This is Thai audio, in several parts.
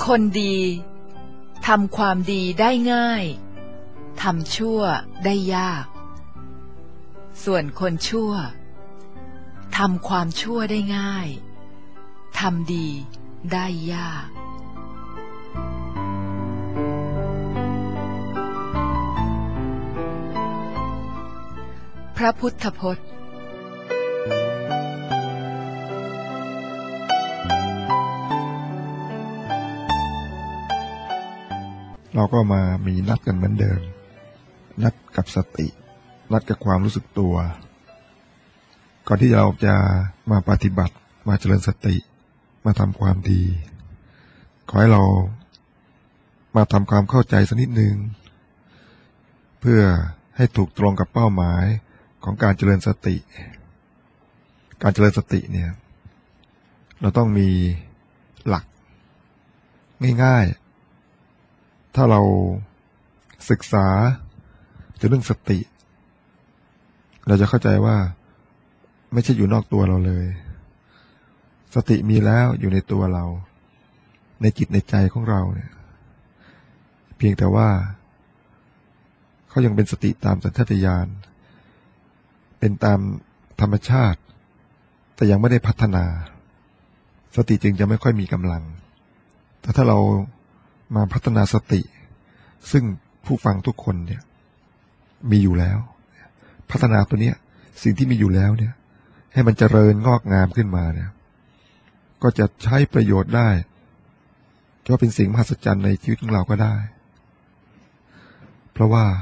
คนดีทำความดีได้ง่ายทำชั่วได้ยากส่วนคนชั่วทำความชั่วได้ง่ายทำดีได้ยากพระพุทธพจน์เราก็มามีนัดกันเหมือนเดิมนัดกับสตินัดกับความรู้สึกตัวก่อนที่เราจะมาปฏิบัติมาเจริญสติมาทำความดีขอให้เรามาทำความเข้าใจสักนิดนึงเพื่อให้ถูกตรงกับเป้าหมายของการเจริญสติการเจริญสติเนี่ยเราต้องมีหลักง่ายๆถ้าเราศึกษาถึงเรื่องสติเราจะเข้าใจว่าไม่ใช่อยู่นอกตัวเราเลยสติมีแล้วอยู่ในตัวเราในจิตในใจของเราเนี่ยเพียงแต่ว่าเขายังเป็นสติตามสัญชาตญาณเป็นตามธรรมชาติแต่ยังไม่ได้พัฒนาสติจึงจะไม่ค่อยมีกำลังแต่ถ้าเรามาพัฒนาสติซึ่งผู้ฟังทุกคนเนี่ยมีอยู่แล้วพัฒนาตัวเนี้ยสิ่งที่มีอยู่แล้วเนี่ยให้มันเจริญงอกงามขึ้นมาเนี่ยก็จะใช้ประโยชน์ได้ก็เป็นสิ่งมหัศจรรย์ในชีวิตของเราก็ได้เพราะว่า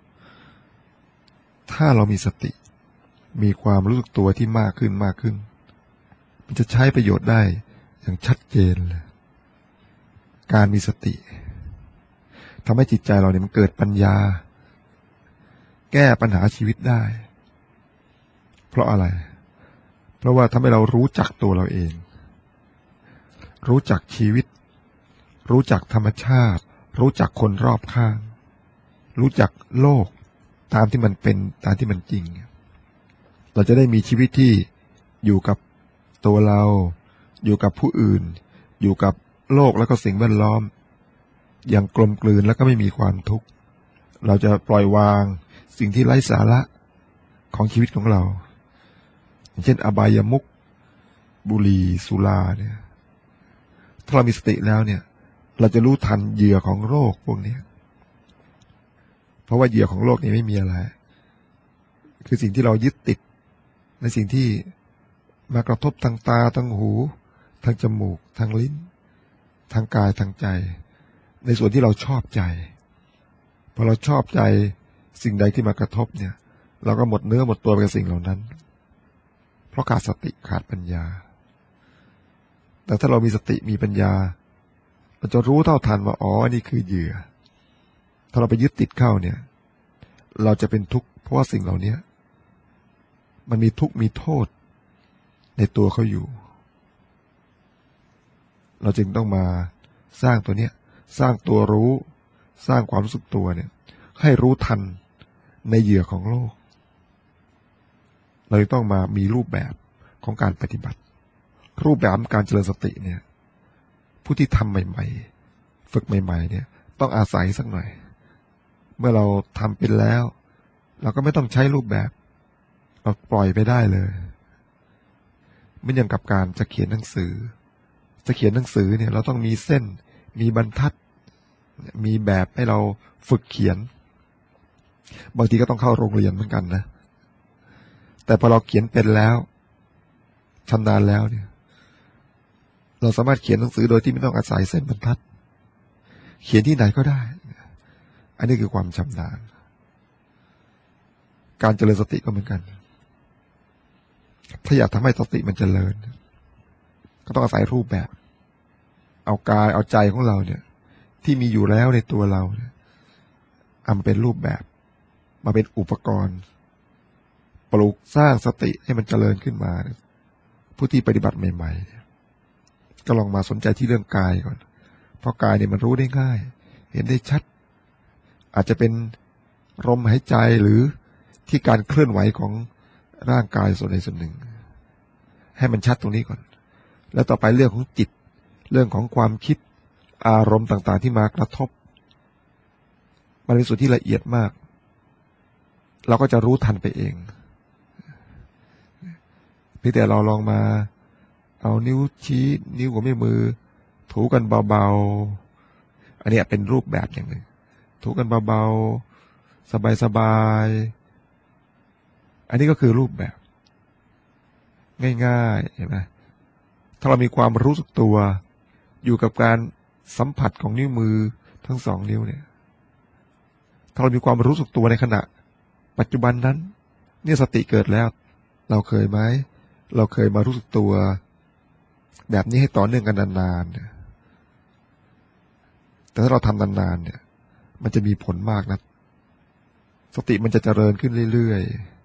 ถ้าเรามีสติมีความรู้สึกตัวที่มากขึ้นมันจะใช้ประโยชน์ได้อย่างชัดเจนเลยการมีสติทำให้จิตใจเราเนี่ยมันเกิดปัญญาแก้ปัญหาชีวิตได้เพราะอะไรเพราะว่าทำให้เรารู้จักตัวเราเองรู้จักชีวิตรู้จักธรรมชาติรู้จักคนรอบข้างรู้จักโลกตามที่มันเป็นตามที่มันจริงเราจะได้มีชีวิตที่อยู่กับตัวเราอยู่กับผู้อื่นอยู่กับโลกแล้วก็สิ่งแวดล้อมอย่างกลมกลืนแล้วก็ไม่มีความทุกข์เราจะปล่อยวางสิ่งที่ไร้สาระของชีวิตของเราอย่างเช่นอบายามุขบุหรี่สุราเนี่ยถ้าเรามีสติแล้วเนี่ยเราจะรู้ทันเหยื่อของโรคพวกนี้เพราะว่าเหยื่อของโรคนี้ไม่มีอะไรคือสิ่งที่เรายึดติดในสิ่งที่มากระทบทางตาทางหูทางจมูกทางลิ้นทางกายทางใจในส่วนที่เราชอบใจพอเราชอบใจสิ่งใดที่มากระทบเนี่ยเราก็หมดเนื้อหมดตัวไปกับสิ่งเหล่านั้นเพราะขาดสติขาดปัญญาแต่ถ้าเรามีสติมีปัญญาเราจะรู้เท่าทันว่าอ๋อนี่คือเหยื่อถ้าเราไปยึดติดเข้าเนี่ยเราจะเป็นทุกข์เพราะว่าสิ่งเหล่านี้มันมีทุกข์มีโทษในตัวเขาอยู่เราจึงต้องมาสร้างตัวเนี้ยสร้างตัวรู้สร้างความรู้สึกตัวเนี่ยให้รู้ทันในเหยื่อของโลกเราต้องมามีรูปแบบของการปฏิบัติรูปแบบการเจริญสติเนี่ยผู้ที่ทำใหม่ๆฝึกใหม่ๆเนี่ยต้องอาศัยสักหน่อยเมื่อเราทำเป็นแล้วเราก็ไม่ต้องใช้รูปแบบเราปล่อยไปได้เลยไม่อย่างกับการจะเขียนหนังสือจะเขียนหนังสือเนี่ยเราต้องมีเส้นมีบรรทัดมีแบบให้เราฝึกเขียนบางทีก็ต้องเข้าโรงเรียนเหมือนกันนะแต่พอเราเขียนเป็นแล้วชำนาญแล้วเนี่ยเราสามารถเขียนหนังสือโดยที่ไม่ต้องอาศัยเส้นบรรทัดเขียนที่ไหนก็ได้อันนี้คือความชำนาญการเจริญสติก็เหมือนกันถ้าอยากทำให้สติมันเจริญก็ต้องอาศัยรูปแบบเอากายเอาใจของเราเนี่ยที่มีอยู่แล้วในตัวเราเนี่ยเอามาเป็นรูปแบบมาเป็นอุปกรณ์ปลูกสร้างสติให้มันเจริญขึ้นมาผู้ที่ปฏิบัติใหม่ๆก็ลองมาสนใจที่เรื่องกายก่อนเพราะกายเนี่ยมันรู้ได้ง่ายเห็นได้ชัดอาจจะเป็นลมหายใจหรือที่การเคลื่อนไหวของร่างกายส่วนใดส่วนหนึ่งให้มันชัดตรงนี้ก่อนแล้วต่อไปเรื่องของจิตเรื่องของความคิดอารมณ์ต่างๆที่มากระทบมันเป็นส่วนที่ละเอียดมากเราก็จะรู้ทันไปเองเพียงแต่เราลองมาเอานิ้วชี้นิ้วกับมือถูกันเบาๆอันนี้เป็นรูปแบบอย่างหนึ่งถูกันเบาๆสบายๆอันนี้ก็คือรูปแบบง่ายๆเห็นไหมถ้าเรามีความรู้สึกตัวอยู่กับการสัมผัสของนิ้วมือทั้งสองนิ้วเนี่ยถ้าเรามีความรู้สึกตัวในขณะปัจจุบันนั้นเนี่ยสติเกิดแล้วเราเคยไหมเราเคยมารู้สึกตัวแบบนี้ให้ต่อเนื่องกันนานๆเนี่ยแต่ถ้าเราทำนานๆเนี่ยมันจะมีผลมากนะสติมันจะเจริญขึ้นเรื่อย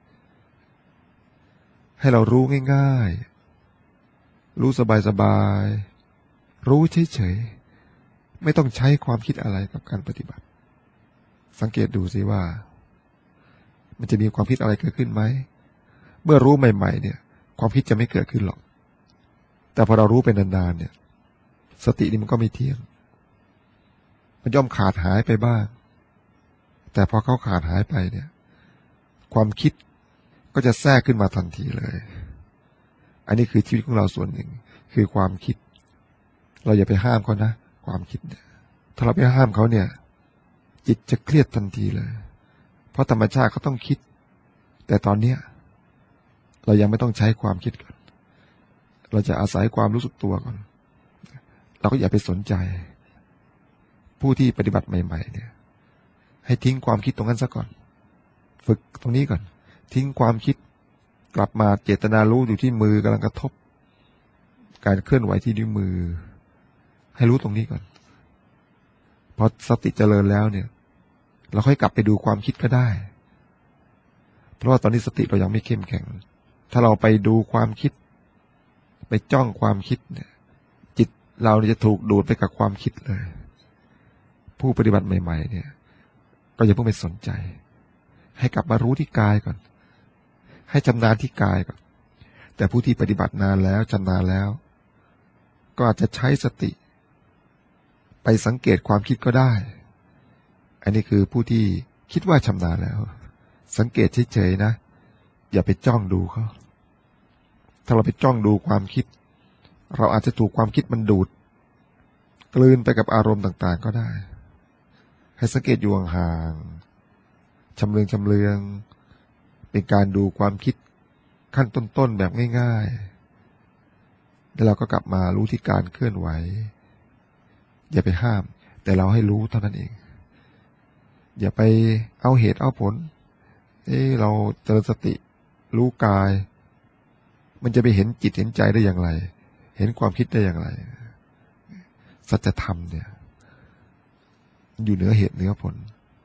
ๆให้เรารู้ง่ายๆรู้สบายๆรู้เฉยๆไม่ต้องใช้ความคิดอะไรกับการปฏิบัติสังเกตดูสิว่ามันจะมีความคิดอะไรเกิดขึ้นไหมเมื่อรู้ใหม่ๆเนี่ยความคิดจะไม่เกิดขึ้นหรอกแต่พอเรารู้เป็นนานๆเนี่ยสตินี่มันก็ไม่เที่ยงมันย่อมขาดหายไปบ้างแต่พอเขาขาดหายไปเนี่ยความคิดก็จะแทรกขึ้นมาทันทีเลยอันนี้คือชีวิตของเราส่วนหนึ่งคือความคิดเราอย่าไปห้ามเขานะความคิดเนี่ยถ้าเราไปห้ามเขาเนี่ยจิตจะเครียดทันทีเลยเพราะธรรมชาติเขาต้องคิดแต่ตอนเนี้ยเรายังไม่ต้องใช้ความคิดก่อนเราจะอาศัยความรู้สึกตัวก่อนเราก็อย่าไปสนใจผู้ที่ปฏิบัติใหม่ๆเนี่ยให้ทิ้งความคิดตรงนั้นซะก่อนฝึกตรงนี้ก่อนทิ้งความคิดกลับมาเจตนารู้อยู่ที่มือกำลังกระทบการเคลื่อนไหวที่นิ้วมือให้รู้ตรงนี้ก่อนพอสติเจริญแล้วเนี่ยเราค่อยกลับไปดูความคิดก็ได้เพราะว่าตอนนี้สติเรายังไม่เข้มแข็งถ้าเราไปดูความคิดไปจ้องความคิดเนี่ยจิตเราจะถูกดูดไปกับความคิดเลยผู้ปฏิบัติใหม่ๆเนี่ยก็อย่าเพิ่งไปสนใจให้กลับมารู้ที่กายก่อนให้ชำนาญที่กายก่อนแต่ผู้ที่ปฏิบัตินานแล้วชำนาญแล้วก็อาจจะใช้สติไปสังเกตความคิดก็ได้อันนี้คือผู้ที่คิดว่าชำนาญแล้วสังเกตเฉยๆนะอย่าไปจ้องดูเขาถ้าเราไปจ้องดูความคิดเราอาจจะถูกความคิดมันดูดกลืนไปกับอารมณ์ต่างๆก็ได้ให้สังเกตอยู่ห่างๆชำเลืองเป็นการดูความคิดขั้นต้นๆแบบง่ายๆแล้วเราก็กลับมารู้ที่การเคลื่อนไหวอย่าไปห้ามแต่เราให้รู้เท่านั้นเองอย่าไปเอาเหตุเอาผลเราเจริญสติรู้กายมันจะไปเห็นจิตเห็นใจได้อย่างไรเห็นความคิดได้อย่างไรสัจธรรมเนี่ยอยู่เหนือเหตุเหนือผล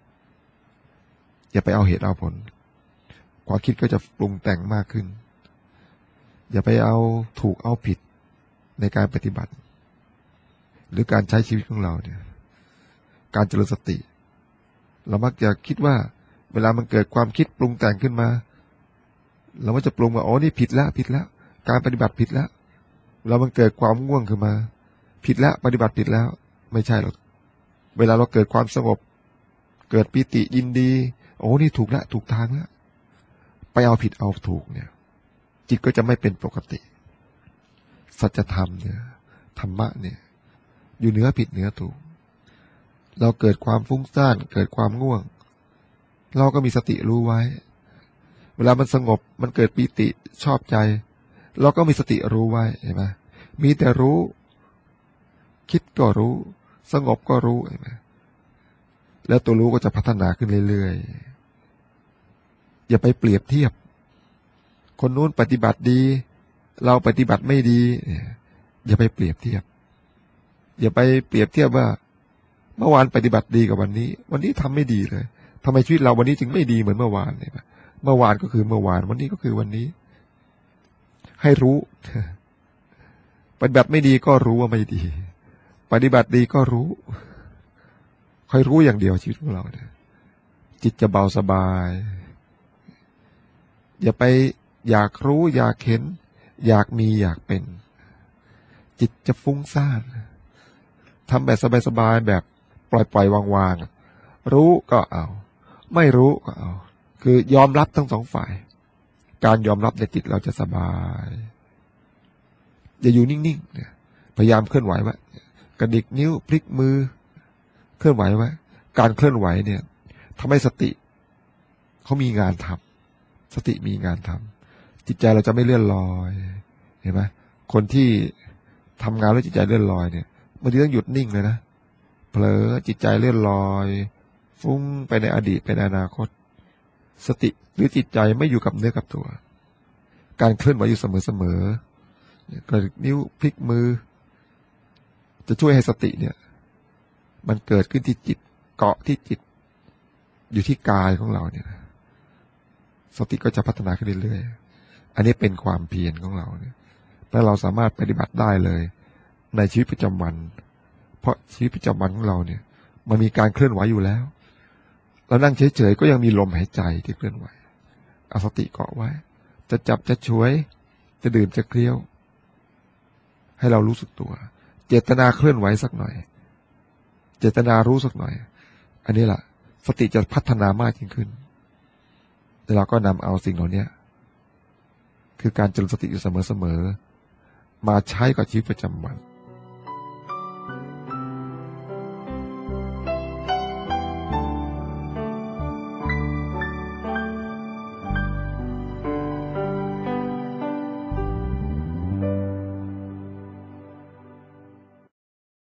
อย่าไปเอาเหตุเอาผลความคิดก็จะปรุงแต่งมากขึ้นอย่าไปเอาถูกเอาผิดในการปฏิบัติหรือการใช้ชีวิตของเราเนี่ยการเจริญสติเรามักจะคิดว่าเวลามันเกิดความคิดปรุงแต่งขึ้นมาเราก็จะปรุงว่าอ๋อนี่ผิดแล้วการปฏิบัติผิดแล้วเรามันเกิดความง่วงขึ้นมาผิดแล้วปฏิบัติผิดแล้วไม่ใช่หรอกเวลาเราเกิดความสงบเกิดปิติยินดีโอ้นี่ถูกแล้วถูกทางแล้วไปเอาผิดเอาถูกเนี่ยจิตก็จะไม่เป็นปกติสัจธรรมเนี่ยธรรมะเนี่ยอยู่เหนือผิดเหนือถูกเราเกิดความฟุ้งซ่านเกิดความง่วงเราก็มีสติรู้ไว้เวลามันสงบมันเกิดปิติชอบใจเราก็มีสติรู้ไว้เห็นไหมมีแต่รู้คิดก็รู้สงบก็รู้เห็นไหมแล้วตัวรู้ก็จะพัฒนาขึ้นเรื่อยๆอย่าไปเปรียบเทียบคนนู้นปฏิบัติดีเราปฏิบัติไม่ดีอย่าไปเปรียบเทียบอย่าไปเปรียบเทียบว่าเมื่อวานปฏิบัติดีกับวันนี้ทำไม่ดีเลยทำไมชีวิตเราวันนี้จึงไม่ดีเหมือนเมื่อวานเนี่ยเมื่อวานก็คือเมื่อวานวันนี้ก็คือวันนี้ให้รู้ปฏิบัติไม่ดีก็รู้ว่าไม่ดีปฏิบัติดีก็รู้คอยรู้อย่างเดียวชีวิตของเราเนี่ยจิตจะเบาสบายอย่าไปอยากรู้อยากเห็นอยากมีอยากเป็นจิตจะฟุ้งซ่านทำแบบสบายๆแบบปล่อยๆวางๆรู้ก็เอาไม่รู้ก็เอาคือยอมรับทั้งสองฝ่ายการยอมรับในจิตเราจะสบายอย่าอยู่นิ่งๆเนี่ยพยายามเคลื่อนไหวไว้กระดิกนิ้วพลิกมือเคลื่อนไหวไว้การเคลื่อนไหวเนี่ยทำให้สติเขามีงานทำสติมีงานทำจิตใจเราจะไม่เลื่อนลอยเห็นไหมคนที่ทำงานแล้วจิตใจเลื่อนลอยเนี่ยบางทีต้องหยุดนิ่งเลยนะเผลอจิตใจเลื่อนลอยฟุ้งไปในอดีตไปในอนาคตสติหรือจิตใจไม่อยู่กับเนื้อกับตัวการเคลื่อนไหวอยู่เสมอๆกระดิกนิ้วพลิกมือจะช่วยให้สติเนี่ยมันเกิดขึ้นที่จิตเกาะที่จิตอยู่ที่กายของเราเนี่ยสติก็จะพัฒนาขึ้นเรื่อยๆอันนี้เป็นความเพียรของเราเนี่ยและเราสามารถปฏิบัติได้เลยในชีวิตประจำวันเพราะชีวิตประจำวันของเราเนี่ยมันมีการเคลื่อนไหวอยู่แล้วเรานั่งเฉยๆก็ยังมีลมหายใจที่เคลื่อนไหวเอาสติเกาะไว้จะจับจะฉวยจะดื่มจะเคี้ยวให้เรารู้สึกตัวเจตนาเคลื่อนไหวสักหน่อยเจตนารู้สักหน่อยอันนี้แหละสติจะพัฒนามากยิ่งขึ้นแต่เราก็นำเอาสิ่งเหล่านี้คือการเจริญสติอยู่เสมอๆมาใช้กับชีวิตประจำวัน